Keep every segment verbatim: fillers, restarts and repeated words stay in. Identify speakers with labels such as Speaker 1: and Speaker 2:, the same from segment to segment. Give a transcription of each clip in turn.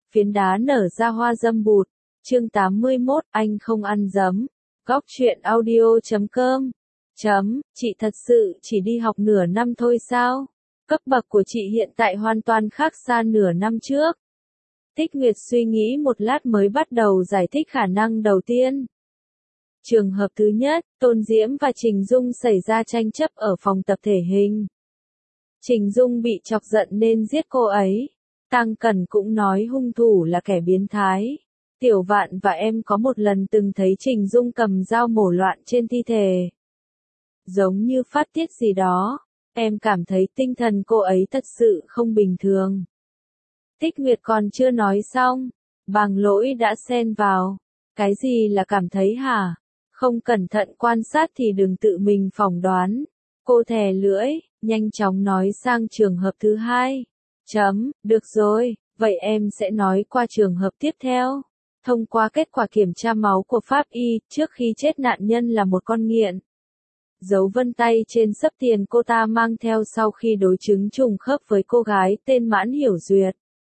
Speaker 1: phiến đá nở ra hoa dâm bụt. Chương tám mươi mốt, anh không ăn dấm. Góc truyện audio chấm com. Chấm, chị thật sự chỉ đi học nửa năm thôi sao? Cấp bậc của chị hiện tại hoàn toàn khác xa nửa năm trước. Tích Nguyệt suy nghĩ một lát mới bắt đầu giải thích khả năng đầu tiên. Trường hợp thứ nhất, Tôn Diễm và Trình Dung xảy ra tranh chấp ở phòng tập thể hình. Trình Dung bị chọc giận nên giết cô ấy. Tăng Cẩn cũng nói hung thủ là kẻ biến thái. Tiểu Vạn và em có một lần từng thấy Trình Dung cầm dao mổ loạn trên thi thể. Giống như phát tiết gì đó, em cảm thấy tinh thần cô ấy thật sự không bình thường. Tích Nguyệt còn chưa nói xong, Bàng Lỗi đã xen vào. Cái gì là cảm thấy hả? Không cẩn thận quan sát thì đừng tự mình phỏng đoán. Cô thè lưỡi, nhanh chóng nói sang trường hợp thứ hai. Chấm, được rồi, vậy em sẽ nói qua trường hợp tiếp theo. Thông qua kết quả kiểm tra máu của pháp y, trước khi chết nạn nhân là một con nghiện. Dấu vân tay trên xấp tiền cô ta mang theo sau khi đối chứng trùng khớp với cô gái tên Mãn Hiểu Duyệt.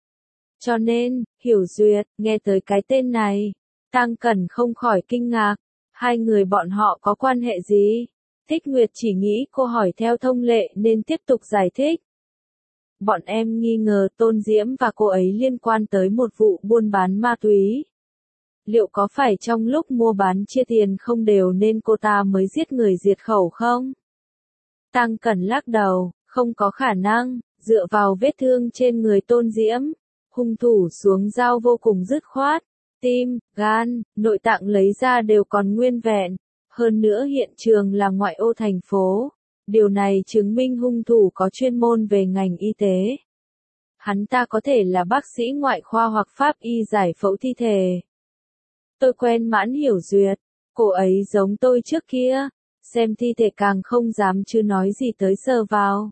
Speaker 1: Cho nên, Hiểu Duyệt, nghe tới cái tên này, Tăng Cẩn không khỏi kinh ngạc. Hai người bọn họ có quan hệ gì? Tích Nguyệt chỉ nghĩ cô hỏi theo thông lệ nên tiếp tục giải thích. Bọn em nghi ngờ Tôn Diễm và cô ấy liên quan tới một vụ buôn bán ma túy. Liệu có phải trong lúc mua bán chia tiền không đều nên cô ta mới giết người diệt khẩu không? Tăng Cẩn lắc đầu, không có khả năng, dựa vào vết thương trên người Tôn Diễm. Hung thủ xuống dao vô cùng dứt khoát. Tim, gan, nội tạng lấy ra đều còn nguyên vẹn. Hơn nữa hiện trường là ngoại ô thành phố. Điều này chứng minh hung thủ có chuyên môn về ngành y tế. Hắn ta có thể là bác sĩ ngoại khoa hoặc pháp y giải phẫu thi thể. Tôi quen Mãn Hiểu Duyệt. Cô ấy giống tôi trước kia. Xem thi thể càng không dám chứ nói gì tới sờ vào.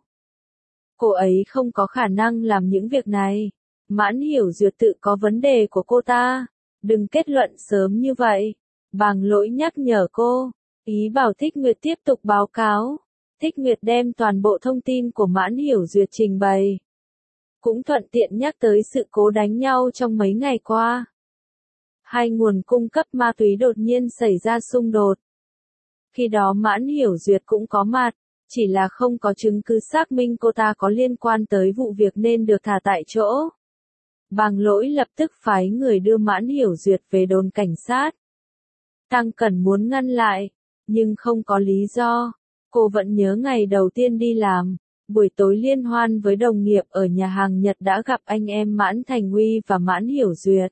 Speaker 1: Cô ấy không có khả năng làm những việc này. Mãn Hiểu Duyệt tự có vấn đề của cô ta. Đừng kết luận sớm như vậy. Bàng Lỗi nhắc nhở cô. Ý bảo Tích Nguyệt tiếp tục báo cáo. Tích Nguyệt đem toàn bộ thông tin của Mãn Hiểu Duyệt trình bày. Cũng thuận tiện nhắc tới sự cố đánh nhau trong mấy ngày qua. Hai nguồn cung cấp ma túy đột nhiên xảy ra xung đột. Khi đó Mãn Hiểu Duyệt cũng có mặt, chỉ là không có chứng cứ xác minh cô ta có liên quan tới vụ việc nên được thả tại chỗ. Bàng Lỗi lập tức phái người đưa Mãn Hiểu Duyệt về đồn cảnh sát. Tăng Cẩn muốn ngăn lại, nhưng không có lý do. Cô vẫn nhớ ngày đầu tiên đi làm, buổi tối liên hoan với đồng nghiệp ở nhà hàng Nhật đã gặp anh em Mãn Thành Uy và Mãn Hiểu Duyệt.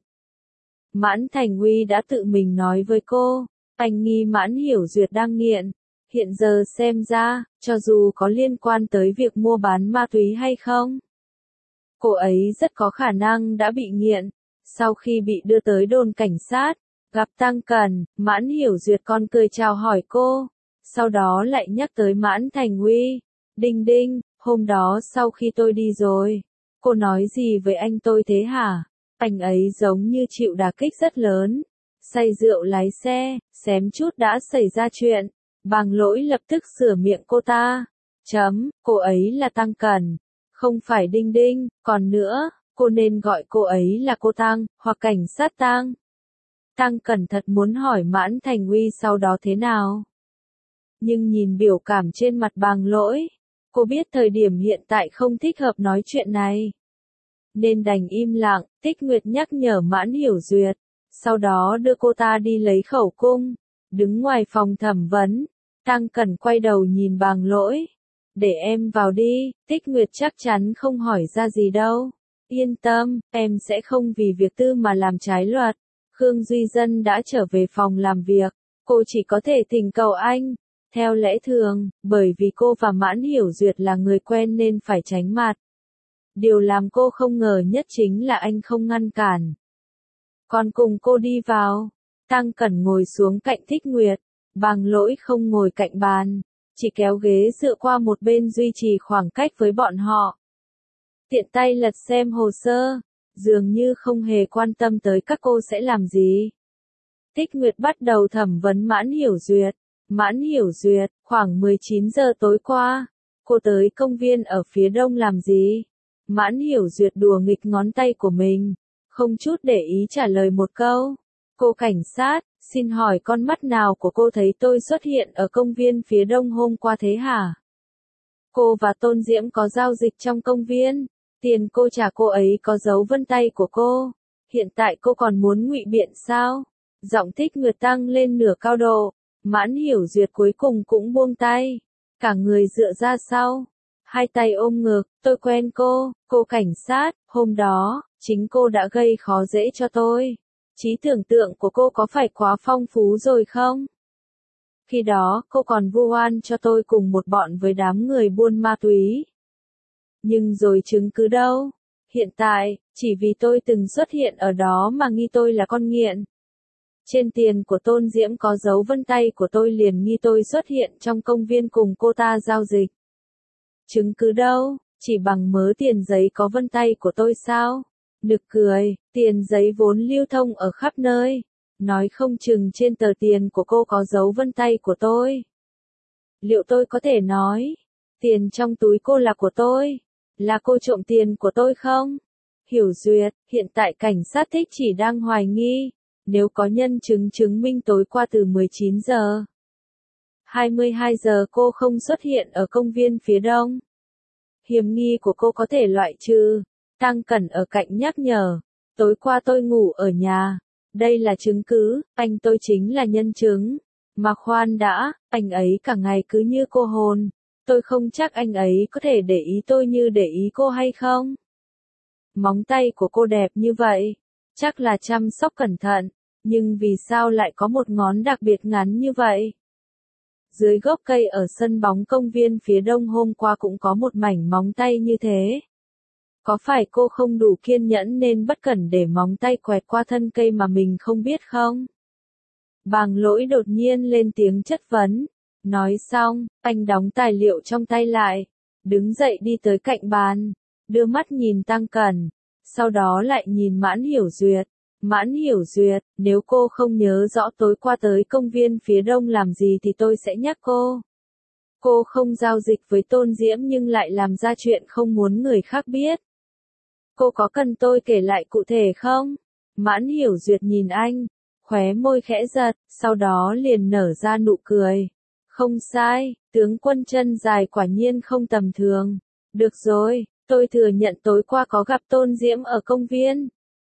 Speaker 1: Mãn Thành Uy đã tự mình nói với cô, anh nghi Mãn Hiểu Duyệt đang nghiện. Hiện giờ xem ra, cho dù có liên quan tới việc mua bán ma túy hay không, cô ấy rất có khả năng đã bị nghiện. Sau khi bị đưa tới đồn cảnh sát, gặp Tăng Cẩn, Mãn Hiểu Duyệt còn cười chào hỏi cô. Sau đó lại nhắc tới Mãn Thành Uy. Đinh đinh, hôm đó sau khi tôi đi rồi, cô nói gì với anh tôi thế hả? Anh ấy giống như chịu đả kích rất lớn. Say rượu lái xe, xém chút đã xảy ra chuyện. Bàng Lỗi lập tức sửa miệng cô ta. Chấm, cô ấy là Tăng Cẩn. Không phải Đinh Đinh, còn nữa, cô nên gọi cô ấy là cô Tăng, hoặc cảnh sát Tăng. Tăng Cẩn thật muốn hỏi Mãn Thành Uy sau đó thế nào. Nhưng nhìn biểu cảm trên mặt Bàng Lỗi, cô biết thời điểm hiện tại không thích hợp nói chuyện này. Nên đành im lặng. Tích Nguyệt nhắc nhở Mãn Hiểu Duyệt, sau đó đưa cô ta đi lấy khẩu cung. Đứng ngoài phòng thẩm vấn, Tăng Cẩn quay đầu nhìn Bàng Lỗi. Để em vào đi, Tích Nguyệt chắc chắn không hỏi ra gì đâu. Yên tâm, em sẽ không vì việc tư mà làm trái luật. Khương Duy Dân đã trở về phòng làm việc, cô chỉ có thể thỉnh cầu anh. Theo lẽ thường, bởi vì cô và Mãn Hiểu Duyệt là người quen nên phải tránh mặt. Điều làm cô không ngờ nhất chính là anh không ngăn cản. Còn cùng cô đi vào. Tăng Cẩn ngồi xuống cạnh Tích Nguyệt. Bàng Lỗi không ngồi cạnh bàn, chỉ kéo ghế dựa qua một bên duy trì khoảng cách với bọn họ. Tiện tay lật xem hồ sơ, dường như không hề quan tâm tới các cô sẽ làm gì. Tích Nguyệt bắt đầu thẩm vấn Mãn Hiểu Duyệt. Mãn Hiểu Duyệt, khoảng mười chín giờ tối qua, cô tới công viên ở phía đông làm gì? Mãn Hiểu Duyệt đùa nghịch ngón tay của mình. không chút để ý trả lời một câu. Cô cảnh sát, xin hỏi con mắt nào của cô thấy tôi xuất hiện ở công viên phía đông hôm qua thế hả? Cô và Tôn Diễm có giao dịch trong công viên. Tiền cô trả cô ấy có dấu vân tay của cô. Hiện tại cô còn muốn ngụy biện sao? Giọng Thích Nguyệt tăng lên nửa cao độ. Mãn Hiểu Duyệt cuối cùng cũng buông tay. Cả người dựa ra sau. Hai tay ôm ngực, tôi quen cô, cô cảnh sát, hôm đó, chính cô đã gây khó dễ cho tôi. Trí tưởng tượng của cô có phải quá phong phú rồi không? Khi đó, cô còn vu oan cho tôi cùng một bọn với đám người buôn ma túy. Nhưng rồi chứng cứ đâu? Hiện tại, chỉ vì tôi từng xuất hiện ở đó mà nghi tôi là con nghiện. Trên tiền của Tôn Diễm có dấu vân tay của tôi liền nghi tôi xuất hiện trong công viên cùng cô ta giao dịch. Chứng cứ đâu? Chỉ bằng mớ tiền giấy có vân tay của tôi sao? Nực cười, tiền giấy vốn lưu thông ở khắp nơi. Nói không chừng trên tờ tiền của cô có dấu vân tay của tôi. Liệu tôi có thể nói, tiền trong túi cô là của tôi? Là cô trộm tiền của tôi không? Hiểu Duyệt, hiện tại cảnh sát Thích chỉ đang hoài nghi. Nếu có nhân chứng chứng minh tối qua từ mười chín giờ hai mươi hai giờ cô không xuất hiện ở công viên phía đông. Hiểm nghi của cô có thể loại trừ. Tăng Cẩn ở cạnh nhắc nhở. Tối qua tôi ngủ ở nhà. Đây là chứng cứ, anh tôi chính là nhân chứng. Mà khoan đã, anh ấy cả ngày cứ như cô hồn. Tôi không chắc anh ấy có thể để ý tôi như để ý cô hay không. Móng tay của cô đẹp như vậy. Chắc là chăm sóc cẩn thận. Nhưng vì sao lại có một ngón đặc biệt ngắn như vậy? Dưới gốc cây ở sân bóng công viên phía đông hôm qua cũng có một mảnh móng tay như thế. Có phải cô không đủ kiên nhẫn nên bất cẩn để móng tay quẹt qua thân cây mà mình không biết không? Bàng Lỗi đột nhiên lên tiếng chất vấn. Nói xong, anh đóng tài liệu trong tay lại. Đứng dậy đi tới cạnh bàn. Đưa mắt nhìn Tăng Cẩn. Sau đó lại nhìn Mãn Hiểu Duyệt. Mãn Hiểu Duyệt, nếu cô không nhớ rõ tối qua tới công viên phía đông làm gì thì tôi sẽ nhắc cô. Cô không giao dịch với Tôn Diễm nhưng lại làm ra chuyện không muốn người khác biết. Cô có cần tôi kể lại cụ thể không? Mãn Hiểu Duyệt nhìn anh, khóe môi khẽ giật, sau đó liền nở ra nụ cười. Không sai, tướng quân chân dài quả nhiên không tầm thường. Được rồi, tôi thừa nhận tối qua có gặp Tôn Diễm ở công viên.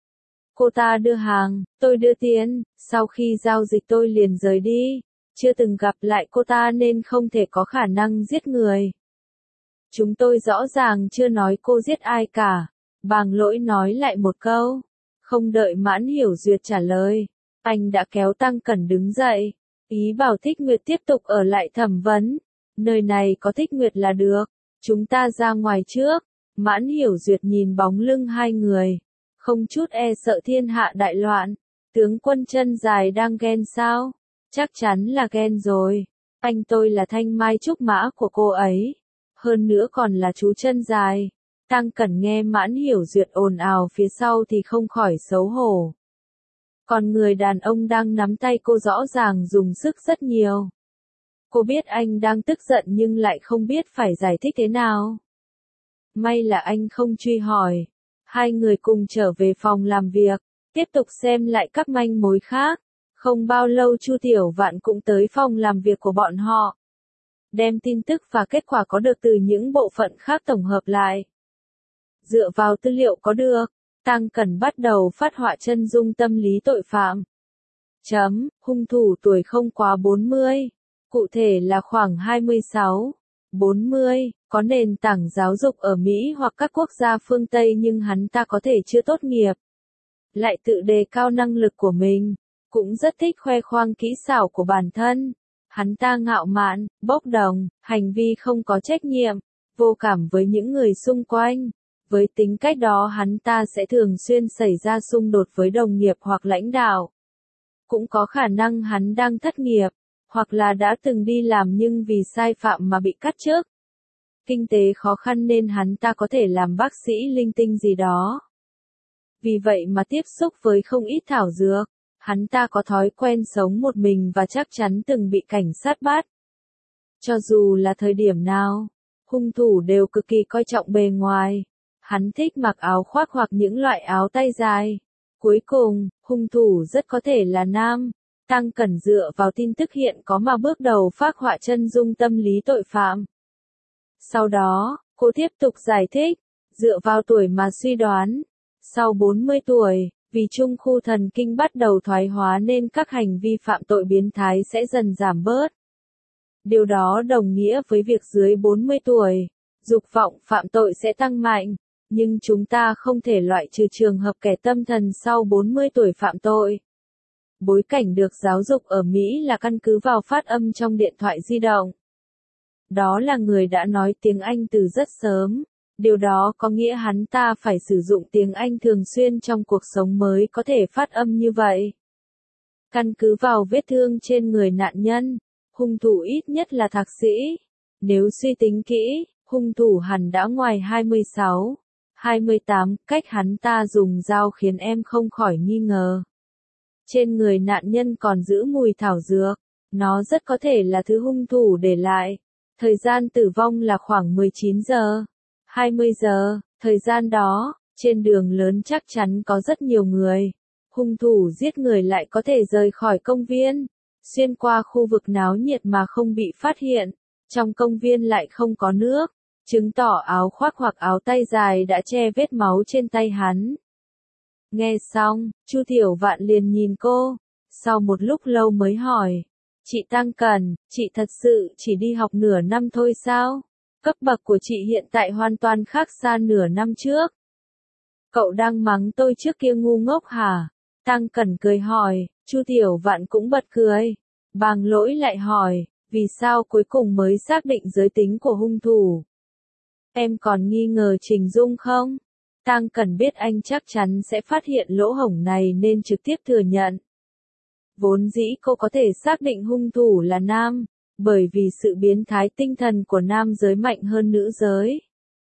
Speaker 1: Cô ta đưa hàng, tôi đưa tiền, sau khi giao dịch tôi liền rời đi. Chưa từng gặp lại cô ta nên không thể có khả năng giết người. Chúng tôi rõ ràng chưa nói cô giết ai cả. Bàng Lỗi nói lại một câu. Không đợi Mãn Hiểu Duyệt trả lời. Anh đã kéo Tăng Cẩn đứng dậy. Ý bảo Thích Nguyệt tiếp tục ở lại thẩm vấn. Nơi này có Thích Nguyệt là được. Chúng ta ra ngoài trước. Mãn Hiểu Duyệt nhìn bóng lưng hai người. Không chút e sợ thiên hạ đại loạn. Tướng quân chân dài đang ghen sao? Chắc chắn là ghen rồi. Anh tôi là thanh mai trúc mã của cô ấy. Hơn nữa còn là chú chân dài. Tăng Cẩn nghe Mãn Hiểu Duyệt ồn ào phía sau thì không khỏi xấu hổ. Còn người đàn ông đang nắm tay cô rõ ràng dùng sức rất nhiều. Cô biết anh đang tức giận nhưng lại không biết phải giải thích thế nào. May là anh không truy hỏi. Hai người cùng trở về phòng làm việc, tiếp tục xem lại các manh mối khác. Không bao lâu Chu Tiểu Vạn cũng tới phòng làm việc của bọn họ. Đem tin tức và kết quả có được từ những bộ phận khác tổng hợp lại. Dựa vào tư liệu có được, Tăng Cẩn bắt đầu phát họa chân dung tâm lý tội phạm. Chấm, hung thủ tuổi không quá bốn mươi, cụ thể là khoảng hai mươi sáu, bốn mươi, có nền tảng giáo dục ở Mỹ hoặc các quốc gia phương Tây nhưng hắn ta có thể chưa tốt nghiệp. Lại tự đề cao năng lực của mình, cũng rất thích khoe khoang kỹ xảo của bản thân. Hắn ta ngạo mạn, bốc đồng, hành vi không có trách nhiệm, vô cảm với những người xung quanh. Với tính cách đó hắn ta sẽ thường xuyên xảy ra xung đột với đồng nghiệp hoặc lãnh đạo. Cũng có khả năng hắn đang thất nghiệp, hoặc là đã từng đi làm nhưng vì sai phạm mà bị cắt chức. Kinh tế khó khăn nên hắn ta có thể làm bác sĩ linh tinh gì đó. Vì vậy mà tiếp xúc với không ít thảo dược, hắn ta có thói quen sống một mình và chắc chắn từng bị cảnh sát bắt. Cho dù là thời điểm nào, hung thủ đều cực kỳ coi trọng bề ngoài. Hắn thích mặc áo khoác hoặc những loại áo tay dài, Cuối cùng, hung thủ rất có thể là nam. Tăng Cẩn dựa vào tin tức hiện có mà bước đầu phác họa chân dung tâm lý tội phạm. Sau đó, cô tiếp tục giải thích, dựa vào tuổi mà suy đoán. Sau bốn mươi tuổi, vì trung khu thần kinh bắt đầu thoái hóa nên các hành vi phạm tội biến thái sẽ dần giảm bớt. Điều đó đồng nghĩa với việc dưới bốn mươi tuổi, dục vọng phạm tội sẽ tăng mạnh, nhưng chúng ta không thể loại trừ trường hợp kẻ tâm thần sau bốn mươi tuổi phạm tội. Bối cảnh được giáo dục ở Mỹ là căn cứ vào phát âm trong điện thoại di động. Đó là người đã nói tiếng Anh từ rất sớm. Điều đó có nghĩa hắn ta phải sử dụng tiếng Anh thường xuyên trong cuộc sống mới có thể phát âm như vậy. Căn cứ vào vết thương trên người nạn nhân, hung thủ ít nhất là thạc sĩ. Nếu suy tính kỹ, hung thủ hẳn đã ngoài hai mươi sáu, hai mươi tám, cách hắn ta dùng dao khiến em không khỏi nghi ngờ. Trên người nạn nhân còn giữ mùi thảo dược, nó rất có thể là thứ hung thủ để lại. Thời gian tử vong là khoảng mười chín giờ, hai mươi giờ, thời gian đó, trên đường lớn chắc chắn có rất nhiều người. Hung thủ giết người lại có thể rời khỏi công viên, xuyên qua khu vực náo nhiệt mà không bị phát hiện. Trong công viên lại không có nước, chứng tỏ áo khoác hoặc áo tay dài đã che vết máu trên tay hắn. Nghe xong, Chu Tiểu Vạn liền nhìn cô, sau một lúc lâu mới hỏi, chị Tăng Cẩn, chị thật sự chỉ đi học nửa năm thôi sao? Cấp bậc của chị hiện tại hoàn toàn khác xa nửa năm trước. Cậu đang mắng tôi trước kia ngu ngốc hả? Tăng Cẩn cười hỏi, Chu Tiểu Vạn cũng bật cười. Bàng Lỗi lại hỏi, vì sao cuối cùng mới xác định giới tính của hung thủ? Em còn nghi ngờ Trình Dung không? Tăng Cẩn biết anh chắc chắn sẽ phát hiện lỗ hổng này nên trực tiếp thừa nhận. Vốn dĩ cô có thể xác định hung thủ là nam, bởi vì sự biến thái tinh thần của nam giới mạnh hơn nữ giới.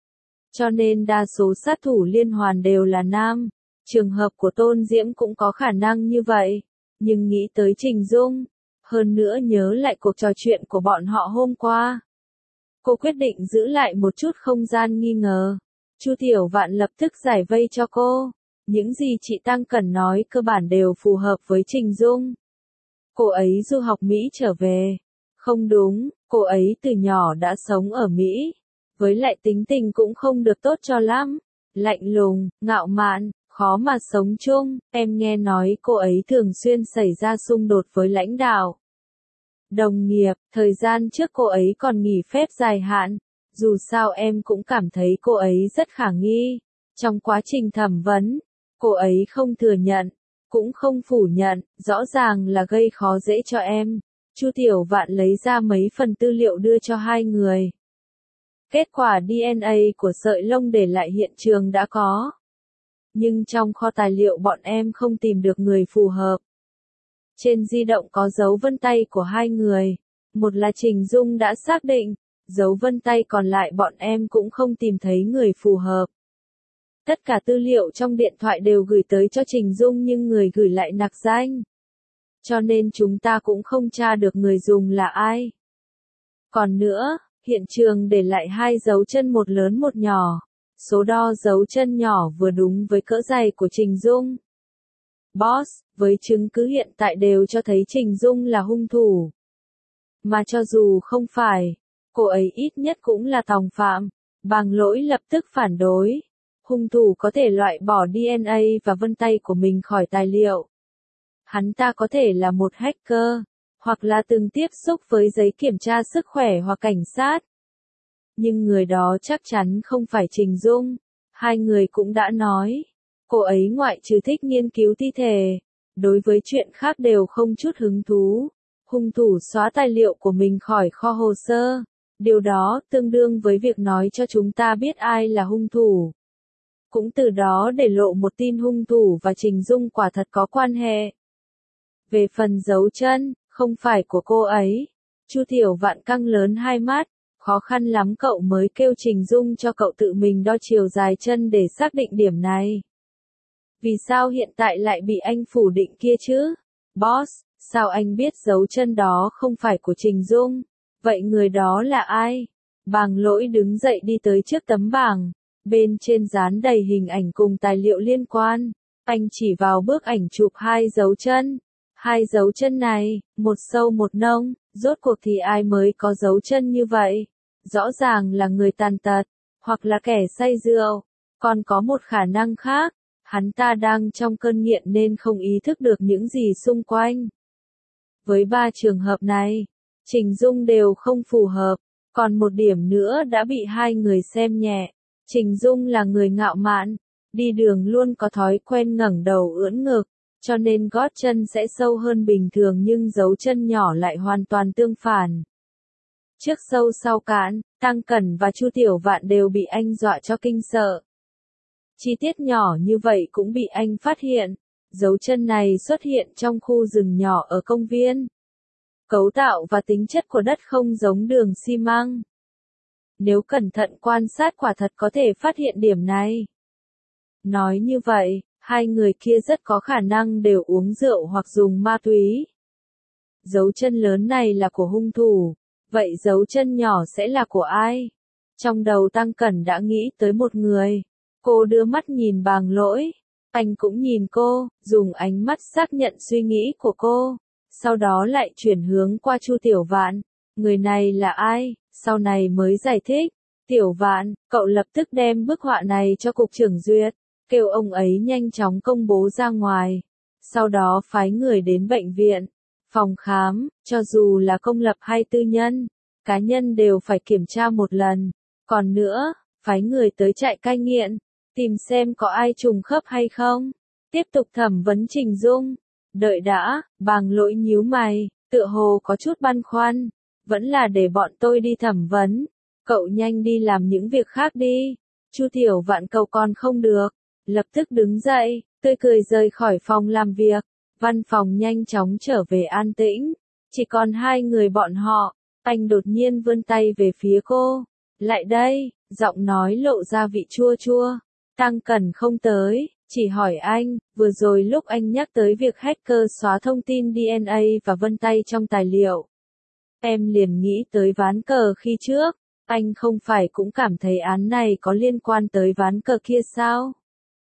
Speaker 1: Cho nên đa số sát thủ liên hoàn đều là nam. Trường hợp của Tôn Diễm cũng có khả năng như vậy. Nhưng nghĩ tới Trình Dung, hơn nữa nhớ lại cuộc trò chuyện của bọn họ hôm qua, cô quyết định giữ lại một chút không gian nghi ngờ. Chu Tiểu Vạn lập tức giải vây cho cô. Những gì chị Tăng Cẩn nói cơ bản đều phù hợp với Trình Dung. Cô ấy du học Mỹ trở về. Không đúng, cô ấy từ nhỏ đã sống ở Mỹ. Với lại tính tình cũng không được tốt cho lắm. Lạnh lùng, ngạo mạn, khó mà sống chung. Em nghe nói cô ấy thường xuyên xảy ra xung đột với lãnh đạo, đồng nghiệp. Thời gian trước cô ấy còn nghỉ phép dài hạn. Dù sao em cũng cảm thấy cô ấy rất khả nghi. Trong quá trình thẩm vấn, cô ấy không thừa nhận, cũng không phủ nhận, rõ ràng là gây khó dễ cho em. Chu Tiểu Vạn lấy ra mấy phần tư liệu đưa cho hai người. Kết quả đê en a của sợi lông để lại hiện trường đã có. Nhưng trong kho tài liệu bọn em không tìm được người phù hợp. Trên di động có dấu vân tay của hai người. Một là Trình Dung đã xác định, dấu vân tay còn lại bọn em cũng không tìm thấy người phù hợp. Tất cả tư liệu trong điện thoại đều gửi tới cho Trình Dung nhưng người gửi lại nặc danh. Cho nên chúng ta cũng không tra được người dùng là ai. Còn nữa, hiện trường để lại hai dấu chân một lớn một nhỏ. Số đo dấu chân nhỏ vừa đúng với cỡ giày của Trình Dung. Boss, với chứng cứ hiện tại đều cho thấy Trình Dung là hung thủ. Mà cho dù không phải, cô ấy ít nhất cũng là tòng phạm. Bàng Lỗi lập tức phản đối. Hung thủ có thể loại bỏ đê en a và vân tay của mình khỏi tài liệu. Hắn ta có thể là một hacker, hoặc là từng tiếp xúc với giấy kiểm tra sức khỏe hoặc cảnh sát. Nhưng người đó chắc chắn không phải Trình Dung. Hai người cũng đã nói, cô ấy ngoại trừ thích nghiên cứu thi thể, đối với chuyện khác đều không chút hứng thú. Hung thủ xóa tài liệu của mình khỏi kho hồ sơ. Điều đó tương đương với việc nói cho chúng ta biết ai là hung thủ. Cũng từ đó để lộ một tin hung thủ và Trình Dung quả thật có quan hệ. Về phần dấu chân, không phải của cô ấy. Chu Tiểu Vạn căng lớn hai mắt, khó khăn lắm cậu mới kêu Trình Dung cho cậu tự mình đo chiều dài chân để xác định điểm này. Vì sao hiện tại lại bị anh phủ định kia chứ? Boss, sao anh biết dấu chân đó không phải của Trình Dung? Vậy người đó là ai? Bàng Lỗi đứng dậy đi tới trước tấm bảng. Bên trên dán đầy hình ảnh cùng tài liệu liên quan. Anh chỉ vào bức ảnh chụp hai dấu chân. Hai dấu chân này, một sâu một nông, rốt cuộc thì ai mới có dấu chân như vậy? Rõ ràng là người tàn tật, hoặc là kẻ say rượu. Còn có một khả năng khác, hắn ta đang trong cơn nghiện nên không ý thức được những gì xung quanh. Với ba trường hợp này, Trình Dung đều không phù hợp, còn một điểm nữa đã bị hai người xem nhẹ. Trình Dung là người ngạo mạn, đi đường luôn có thói quen ngẩng đầu ưỡn ngực, cho nên gót chân sẽ sâu hơn bình thường nhưng dấu chân nhỏ lại hoàn toàn tương phản. Trước sâu sau cạn, Tăng Cẩn và Chu Tiểu Vạn đều bị anh dọa cho kinh sợ. Chi tiết nhỏ như vậy cũng bị anh phát hiện. Dấu chân này xuất hiện trong khu rừng nhỏ ở công viên. Cấu tạo và tính chất của đất không giống đường xi măng. Nếu cẩn thận quan sát quả thật có thể phát hiện điểm này. Nói như vậy, hai người kia rất có khả năng đều uống rượu hoặc dùng ma túy. Dấu chân lớn này là của hung thủ, vậy dấu chân nhỏ sẽ là của ai? Trong đầu Tăng Cẩn đã nghĩ tới một người. Cô đưa mắt nhìn Bàng Lỗi. Anh cũng nhìn cô, dùng ánh mắt xác nhận suy nghĩ của cô. Sau đó lại chuyển hướng qua Chu Tiểu Vạn. Người này là ai? Sau này mới giải thích. Tiểu Vạn, cậu lập tức đem bức họa này cho cục trưởng duyệt, kêu ông ấy nhanh chóng công bố ra ngoài. Sau đó phái người đến bệnh viện, phòng khám, cho dù là công lập hay tư nhân, cá nhân đều phải kiểm tra một lần. Còn nữa, phái người tới trại cai nghiện, tìm xem có ai trùng khớp hay không. Tiếp tục thẩm vấn Trình Dung. Đợi đã, Bàng Lỗi nhíu mày, tựa hồ có chút băn khoăn. Vẫn là để bọn tôi đi thẩm vấn. Cậu nhanh đi làm những việc khác đi. Chu Tiểu Vạn cậu còn không được. Lập tức đứng dậy, tươi cười rời khỏi phòng làm việc. Văn phòng nhanh chóng trở về an tĩnh. Chỉ còn hai người bọn họ. Anh đột nhiên vươn tay về phía cô. Lại đây, giọng nói lộ ra vị chua chua. Tăng Cẩn không tới, chỉ hỏi anh, vừa rồi lúc anh nhắc tới việc hacker xóa thông tin đê en a và vân tay trong tài liệu. Em liền nghĩ tới ván cờ khi trước, anh không phải cũng cảm thấy án này có liên quan tới ván cờ kia sao?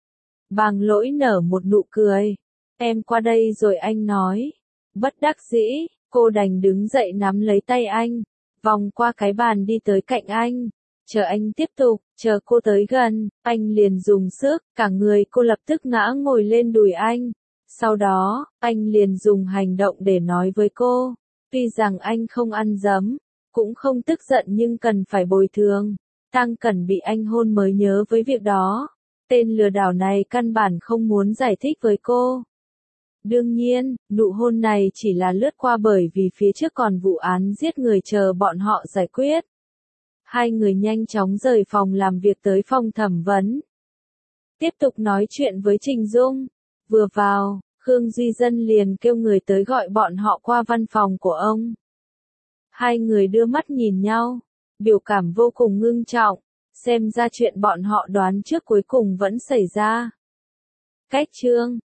Speaker 1: Bàng Lỗi nở một nụ cười. Em qua đây rồi anh nói. Bất đắc dĩ, cô đành đứng dậy nắm lấy tay anh, vòng qua cái bàn đi tới cạnh anh. Chờ anh tiếp tục, chờ cô tới gần, anh liền dùng sức, cả người cô lập tức ngã ngồi lên đùi anh. Sau đó, anh liền dùng hành động để nói với cô, tuy rằng anh không ăn dấm, cũng không tức giận nhưng cần phải bồi thường. Tăng Cẩn bị anh hôn mới nhớ với việc đó. Tên lừa đảo này căn bản không muốn giải thích với cô. Đương nhiên, nụ hôn này chỉ là lướt qua bởi vì phía trước còn vụ án giết người chờ bọn họ giải quyết. Hai người nhanh chóng rời phòng làm việc tới phòng thẩm vấn. Tiếp tục nói chuyện với Trình Dung. Vừa vào, Khương Duy Dân liền kêu người tới gọi bọn họ qua văn phòng của ông. Hai người đưa mắt nhìn nhau, biểu cảm vô cùng ngưng trọng, xem ra chuyện bọn họ đoán trước cuối cùng vẫn xảy ra. Cách chương